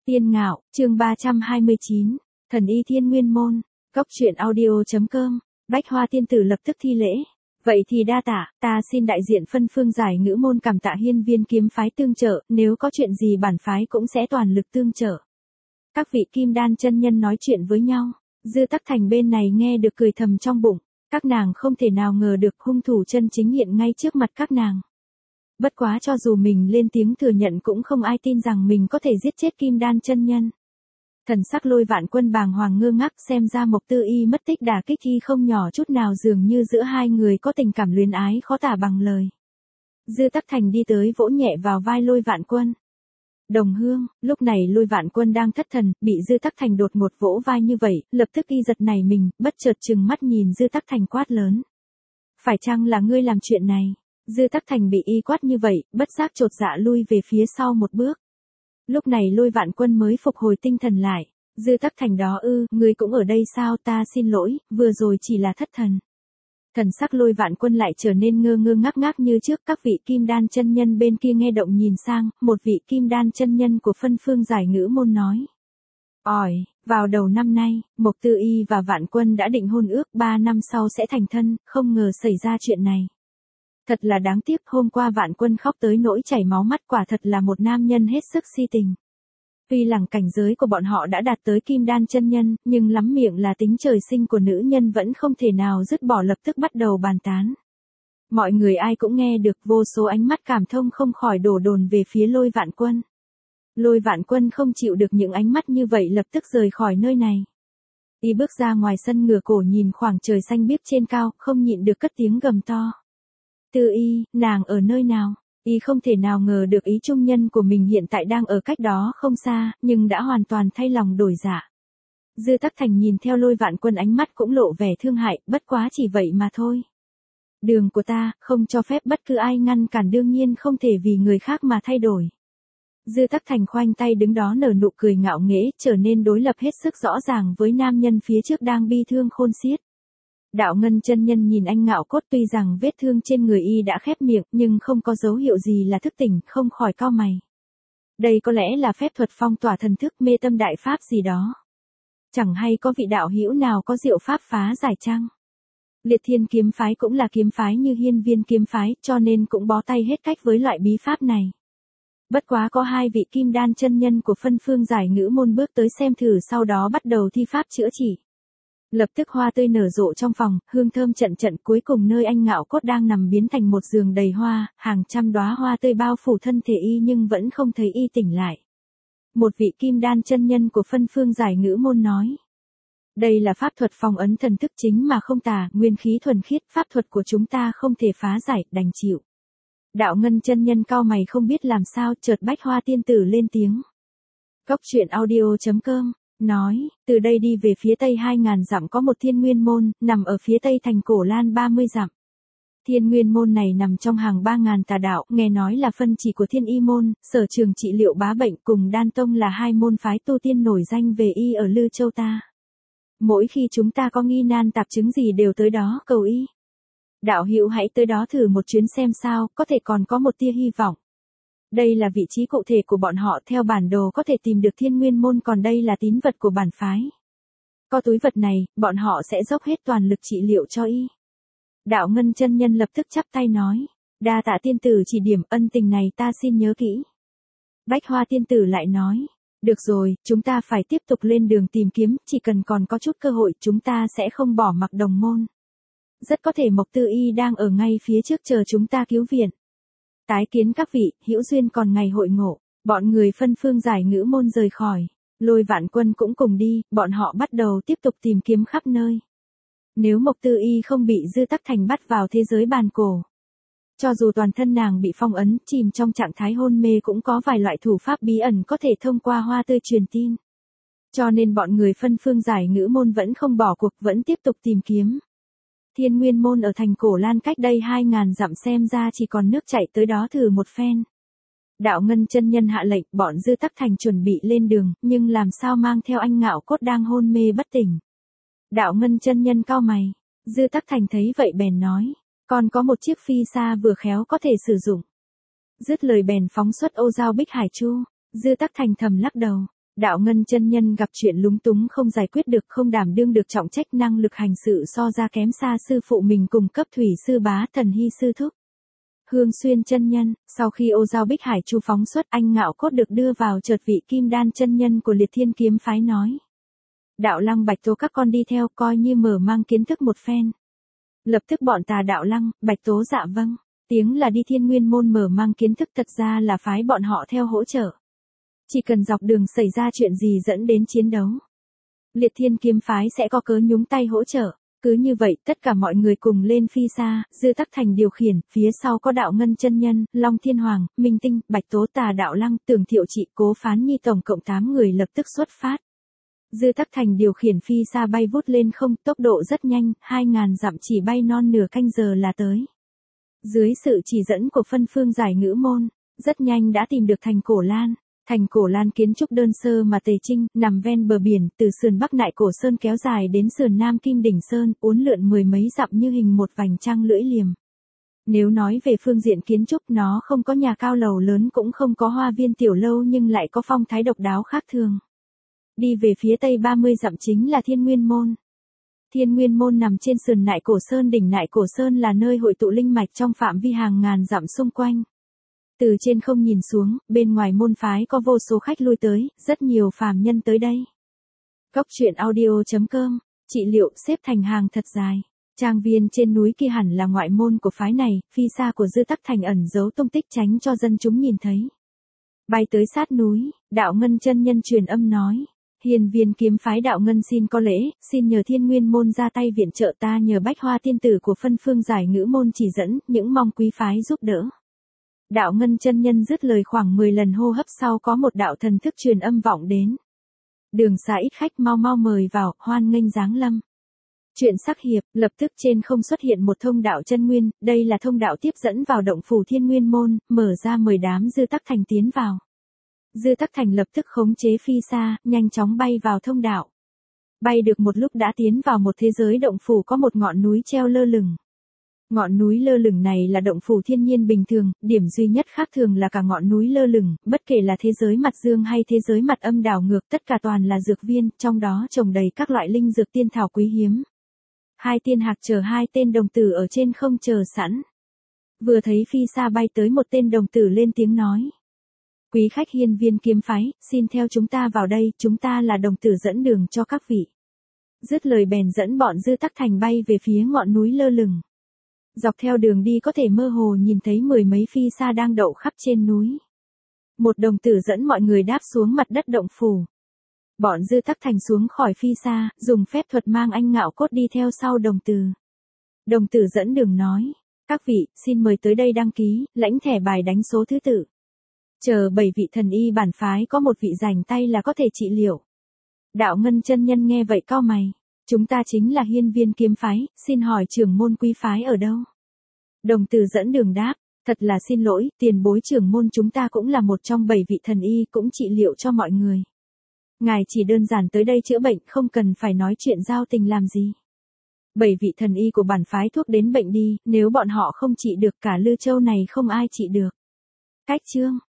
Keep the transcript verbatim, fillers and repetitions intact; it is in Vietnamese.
Tiên Ngạo, chương ba trăm hai mươi chín, Thần Y Thiên Nguyên Môn, Cốc truyện audio.com, Bách Hoa Tiên Tử lập tức thi lễ. Vậy thì đa tạ, ta xin đại diện phân phương giải ngữ môn cảm tạ Hiên Viên kiếm phái tương trợ, nếu có chuyện gì bản phái cũng sẽ toàn lực tương trợ. Các vị kim đan chân nhân nói chuyện với nhau, Dư Tắc Thành bên này nghe được cười thầm trong bụng, các nàng không thể nào ngờ được hung thủ chân chính hiện ngay trước mặt các nàng. Bất quá cho dù mình lên tiếng thừa nhận cũng không ai tin rằng mình có thể giết chết kim đan chân nhân. Thần sắc Lôi Vạn Quân bàng hoàng ngơ ngác, xem ra Mộc Tư Y mất tích đả kích y không nhỏ chút nào, dường như giữa hai người có tình cảm luyến ái khó tả bằng lời. Dư Tắc Thành đi tới vỗ nhẹ vào vai Lôi Vạn Quân. Đồng hương, lúc này Lôi Vạn Quân đang thất thần, bị Dư Tắc Thành đột ngột vỗ vai như vậy, lập tức y giật nảy mình, bất chợt trừng mắt nhìn Dư Tắc Thành quát lớn. Phải chăng là ngươi làm chuyện này? Dư Tắc Thành bị y quát như vậy, bất giác chột dạ lui về phía sau một bước. Lúc này Lôi Vạn Quân mới phục hồi tinh thần lại. Dư Tắc Thành đó ư, ngươi cũng ở đây sao? Ta xin lỗi, vừa rồi chỉ là thất thần. Thần sắc Lôi Vạn Quân lại trở nên ngơ ngơ ngác ngác như trước. Các vị kim đan chân nhân bên kia nghe động nhìn sang, một vị kim đan chân nhân của phân phương giải ngữ môn nói. Ỏi, vào đầu năm nay, Mộc Tư Y và Vạn Quân đã định hôn ước ba năm sau sẽ thành thân, không ngờ xảy ra chuyện này. Thật là đáng tiếc, hôm qua Vạn Quân khóc tới nỗi chảy máu mắt, quả thật là một nam nhân hết sức si tình. Tuy rằng cảnh giới của bọn họ đã đạt tới kim đan chân nhân, nhưng lắm miệng là tính trời sinh của nữ nhân vẫn không thể nào dứt bỏ, lập tức bắt đầu bàn tán. Mọi người ai cũng nghe được, vô số ánh mắt cảm thông không khỏi đổ dồn về phía Lôi Vạn Quân. Lôi Vạn Quân không chịu được những ánh mắt như vậy, lập tức rời khỏi nơi này. Y bước ra ngoài sân, ngửa cổ nhìn khoảng trời xanh biếc trên cao, không nhịn được cất tiếng gầm to. Tư Y, nàng ở nơi nào? Y không thể nào ngờ được ý trung nhân của mình hiện tại đang ở cách đó không xa, nhưng đã hoàn toàn thay lòng đổi dạ. Dư Tắc Thành nhìn theo Lôi Vạn Quân, ánh mắt cũng lộ vẻ thương hại, bất quá chỉ vậy mà thôi. Đường của ta, không cho phép bất cứ ai ngăn cản, đương nhiên không thể vì người khác mà thay đổi. Dư Tắc Thành khoanh tay đứng đó nở nụ cười ngạo nghễ, trở nên đối lập hết sức rõ ràng với nam nhân phía trước đang bi thương khôn xiết. Đạo Ngân chân nhân nhìn anh Ngạo Cốt, tuy rằng vết thương trên người y đã khép miệng, nhưng không có dấu hiệu gì là thức tỉnh, không khỏi cau mày. Đây có lẽ là phép thuật phong tỏa thần thức, mê tâm đại pháp gì đó. Chẳng hay có vị đạo hữu nào có diệu pháp phá giải chăng? Liệt Thiên kiếm phái cũng là kiếm phái như Hiên Viên kiếm phái, cho nên cũng bó tay hết cách với loại bí pháp này. Bất quá có hai vị kim đan chân nhân của phân phương giải ngữ môn bước tới xem thử, sau đó bắt đầu thi pháp chữa trị. Lập tức hoa tươi nở rộ trong phòng, hương thơm trận trận, cuối cùng nơi anh Ngạo Cốt đang nằm biến thành một giường đầy hoa, hàng trăm đóa hoa tươi bao phủ thân thể y nhưng vẫn không thấy y tỉnh lại. Một vị kim đan chân nhân của phân phương giải ngữ môn nói. Đây là pháp thuật phong ấn thần thức chính mà không tà, nguyên khí thuần khiết, pháp thuật của chúng ta không thể phá giải, đành chịu. Đạo Ngân chân nhân cau mày không biết làm sao, chợt Bách Hoa Tiên Tử lên tiếng. Cốc truyện audio.com nói, từ đây đi về phía tây hai ngàn dặm có một Thiên Nguyên Môn, nằm ở phía tây thành Cổ Lan ba mươi dặm. Thiên Nguyên Môn này nằm trong hàng ba ngàn tà đạo, nghe nói là phân chỉ của Thiên Y Môn, sở trường trị liệu bá bệnh, cùng Đan Tông là hai môn phái tu tiên nổi danh về y ở Lư Châu ta. Mỗi khi chúng ta có nghi nan tạp chứng gì đều tới đó cầu y. Đạo hữu hãy tới đó thử một chuyến xem sao, có thể còn có một tia hy vọng. Đây là vị trí cụ thể của bọn họ, theo bản đồ có thể tìm được Thiên Nguyên Môn, còn đây là tín vật của bản phái. Có túi vật này, bọn họ sẽ dốc hết toàn lực trị liệu cho y. Đạo Ngân chân nhân lập tức chắp tay nói, đa tạ tiên tử chỉ điểm, ân tình này ta xin nhớ kỹ. Bách Hoa Tiên Tử lại nói, được rồi, chúng ta phải tiếp tục lên đường tìm kiếm, chỉ cần còn có chút cơ hội chúng ta sẽ không bỏ mặc đồng môn. Rất có thể Mộc Tư Y đang ở ngay phía trước chờ chúng ta cứu viện. Tái kiến các vị, hữu duyên còn ngày hội ngộ. Bọn người phân phương giải ngữ môn rời khỏi. Lôi Vạn Quân cũng cùng đi, bọn họ bắt đầu tiếp tục tìm kiếm khắp nơi. Nếu Mộc Tư Y không bị Dư Tắc Thành bắt vào thế giới bàn cổ, cho dù toàn thân nàng bị phong ấn, chìm trong trạng thái hôn mê, cũng có vài loại thủ pháp bí ẩn có thể thông qua hoa tươi truyền tin. Cho nên bọn người phân phương giải ngữ môn vẫn không bỏ cuộc, vẫn tiếp tục tìm kiếm. Thiên Nguyên Môn ở thành Cổ Lan cách đây hai ngàn dặm, xem ra chỉ còn nước chạy tới đó thử một phen. Đạo Ngân chân nhân hạ lệnh, bọn Dư Tắc Thành chuẩn bị lên đường, nhưng làm sao mang theo anh Ngạo Cốt đang hôn mê bất tỉnh. Đạo Ngân chân nhân cau mày, Dư Tắc Thành thấy vậy bèn nói, còn có một chiếc phi xa vừa khéo có thể sử dụng. Dứt lời bèn phóng xuất ô giao Bích Hải Chu. Dư Tắc Thành thầm lắc đầu, Đạo Ngân chân nhân gặp chuyện lúng túng không giải quyết được, không đảm đương được trọng trách, năng lực hành sự so ra kém xa sư phụ mình cùng cấp thủy sư bá Thần Hy sư thúc. Hương Xuyên chân nhân, sau khi ô giao Bích Hải Chu phóng xuất, anh Ngạo Cốt được đưa vào, chợt vị Kim Đan chân nhân của Liệt Thiên kiếm phái nói: Đạo Lăng, Bạch Tố các con đi theo, coi như mở mang kiến thức một phen. Lập tức bọn tà Đạo Lăng, Bạch Tố dạ vâng, tiếng là đi Thiên Nguyên môn mở mang kiến thức, thật ra là phái bọn họ theo hỗ trợ. Chỉ cần dọc đường xảy ra chuyện gì dẫn đến chiến đấu, Liệt Thiên kiếm phái sẽ có cớ nhúng tay hỗ trợ. Cứ như vậy, tất cả mọi người cùng lên phi xa, Dư Tắc Thành điều khiển, phía sau có Đạo Ngân chân nhân, Long Thiên Hoàng, Minh Tinh, Bạch Tố, tà Đạo Lăng, Tưởng Thiệu Trị, Cố Phán Nhi, tổng cộng tám người lập tức xuất phát. Dư Tắc Thành điều khiển phi xa bay vút lên không, tốc độ rất nhanh, hai ngàn dặm chỉ bay non nửa canh giờ là tới. Dưới sự chỉ dẫn của phân phương giải ngữ môn, rất nhanh đã tìm được thành Cổ Lan. Thành Cổ Lan kiến trúc đơn sơ mà tề trinh, nằm ven bờ biển, từ sườn bắc Nại Cổ Sơn kéo dài đến sườn nam Kim Đỉnh Sơn, uốn lượn mười mấy dặm như hình một vành trăng lưỡi liềm. Nếu nói về phương diện kiến trúc, nó không có nhà cao lầu lớn, cũng không có hoa viên tiểu lâu, nhưng lại có phong thái độc đáo khác thường. Đi về phía tây ba mươi dặm chính là Thiên Nguyên môn. Thiên Nguyên môn nằm trên sườn Nại Cổ Sơn, đỉnh Nại Cổ Sơn là nơi hội tụ linh mạch trong phạm vi hàng ngàn dặm xung quanh. Từ trên không nhìn xuống, bên ngoài môn phái có vô số khách lui tới, rất nhiều phàm nhân tới đây. Cốc truyện audio chấm com, trị liệu xếp thành hàng thật dài. Trang viên trên núi kia hẳn là ngoại môn của phái này, phi xa của Dư Tắc Thành ẩn giấu tung tích tránh cho dân chúng nhìn thấy. Bay tới sát núi, Đạo Ngân chân nhân truyền âm nói: Hiền viên kiếm phái Đạo Ngân xin có lễ, xin nhờ Thiên Nguyên môn ra tay viện trợ, ta nhờ Bách Hoa tiên tử của phân phương giải ngữ môn chỉ dẫn, những mong quý phái giúp đỡ. Đạo Ngân chân nhân dứt lời, khoảng mười lần hô hấp sau có một đạo thần thức truyền âm vọng đến. Đường xa ít khách, mau mau mời vào, hoan nghênh giáng lâm. Chuyện sắc hiệp, lập tức trên không xuất hiện một thông đạo chân nguyên, đây là thông đạo tiếp dẫn vào động phủ Thiên Nguyên môn, mở ra mời đám Dư Tắc Thành tiến vào. Dư Tắc Thành lập tức khống chế phi xa, nhanh chóng bay vào thông đạo. Bay được một lúc đã tiến vào một thế giới động phủ có một ngọn núi treo lơ lửng. Ngọn núi lơ lửng này là động phủ thiên nhiên bình thường, điểm duy nhất khác thường là cả ngọn núi lơ lửng, bất kể là thế giới mặt dương hay thế giới mặt âm đảo ngược, tất cả toàn là dược viên, trong đó trồng đầy các loại linh dược tiên thảo quý hiếm. Hai tiên hạc chờ hai tên đồng tử ở trên không chờ sẵn. Vừa thấy phi xa bay tới, một tên đồng tử lên tiếng nói: Quý khách Hiên viên kiếm phái, xin theo chúng ta vào đây, chúng ta là đồng tử dẫn đường cho các vị. Dứt lời bèn dẫn bọn Dư Tắc Thành bay về phía ngọn núi lơ lửng. Dọc theo đường đi có thể mơ hồ nhìn thấy mười mấy phi xa đang đậu khắp trên núi. Một đồng tử dẫn mọi người đáp xuống mặt đất động phủ. Bọn Dư Tắc Thành xuống khỏi phi xa, dùng phép thuật mang anh Ngạo Cốt đi theo sau đồng tử. Đồng tử dẫn đường nói: Các vị, xin mời tới đây đăng ký, lãnh thẻ bài đánh số thứ tự. Chờ bảy vị thần y bản phái có một vị rảnh tay là có thể trị liệu. Đạo Ngân chân nhân nghe vậy cau mày: Chúng ta chính là Hiên viên kiếm phái, xin hỏi trưởng môn quý phái ở đâu? Đồng tử dẫn đường đáp: Thật là xin lỗi, tiền bối trưởng môn chúng ta cũng là một trong bảy vị thần y, cũng trị liệu cho mọi người. Ngài chỉ đơn giản tới đây chữa bệnh, không cần phải nói chuyện giao tình làm gì. Bảy vị thần y của bản phái thuốc đến bệnh đi, nếu bọn họ không trị được, cả Lư Châu này không ai trị được. Cách chương